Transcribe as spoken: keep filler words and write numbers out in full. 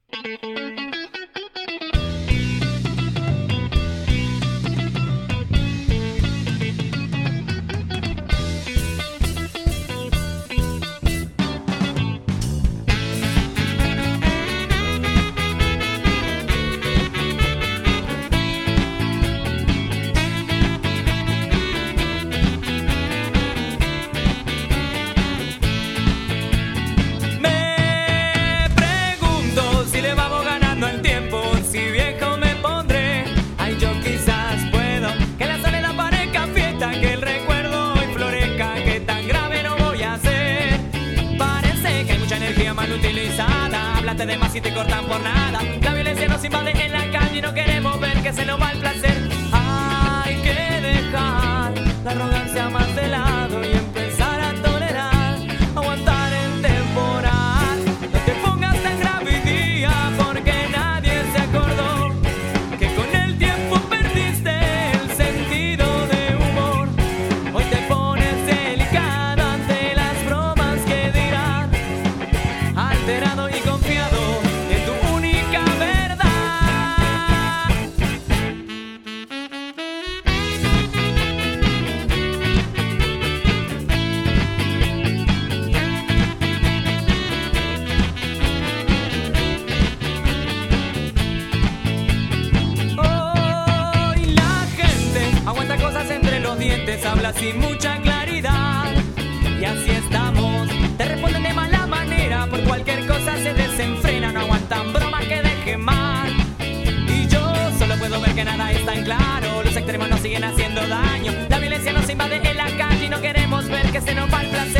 Hablaste de más y te cortan por nada. La violencia nos invade en la calle y no queremos ver que se nos va el placer. Hay que dejar la arrogancia más de lado y empezar a tolerar, aguantar el temporal. No te pongas tan grave hoy día porque nadie se acordó que con el tiempo perdiste el sentido de humor. Hoy te pones delicado ante las bromas que dirán, alterado y confiado en tu única verdad. Hoy la gente aguanta cosas entre los dientes, habla sin mucha claridad. Y así estamos, te responden de mala manera, por cualquier cosa se desenfrenan, no aguantan bromas que dejen mal. Y yo solo puedo ver que nada es tan claro, los extremos nos siguen haciendo daño. La violencia nos invade en la calle y no queremos ver que se nos va el placer.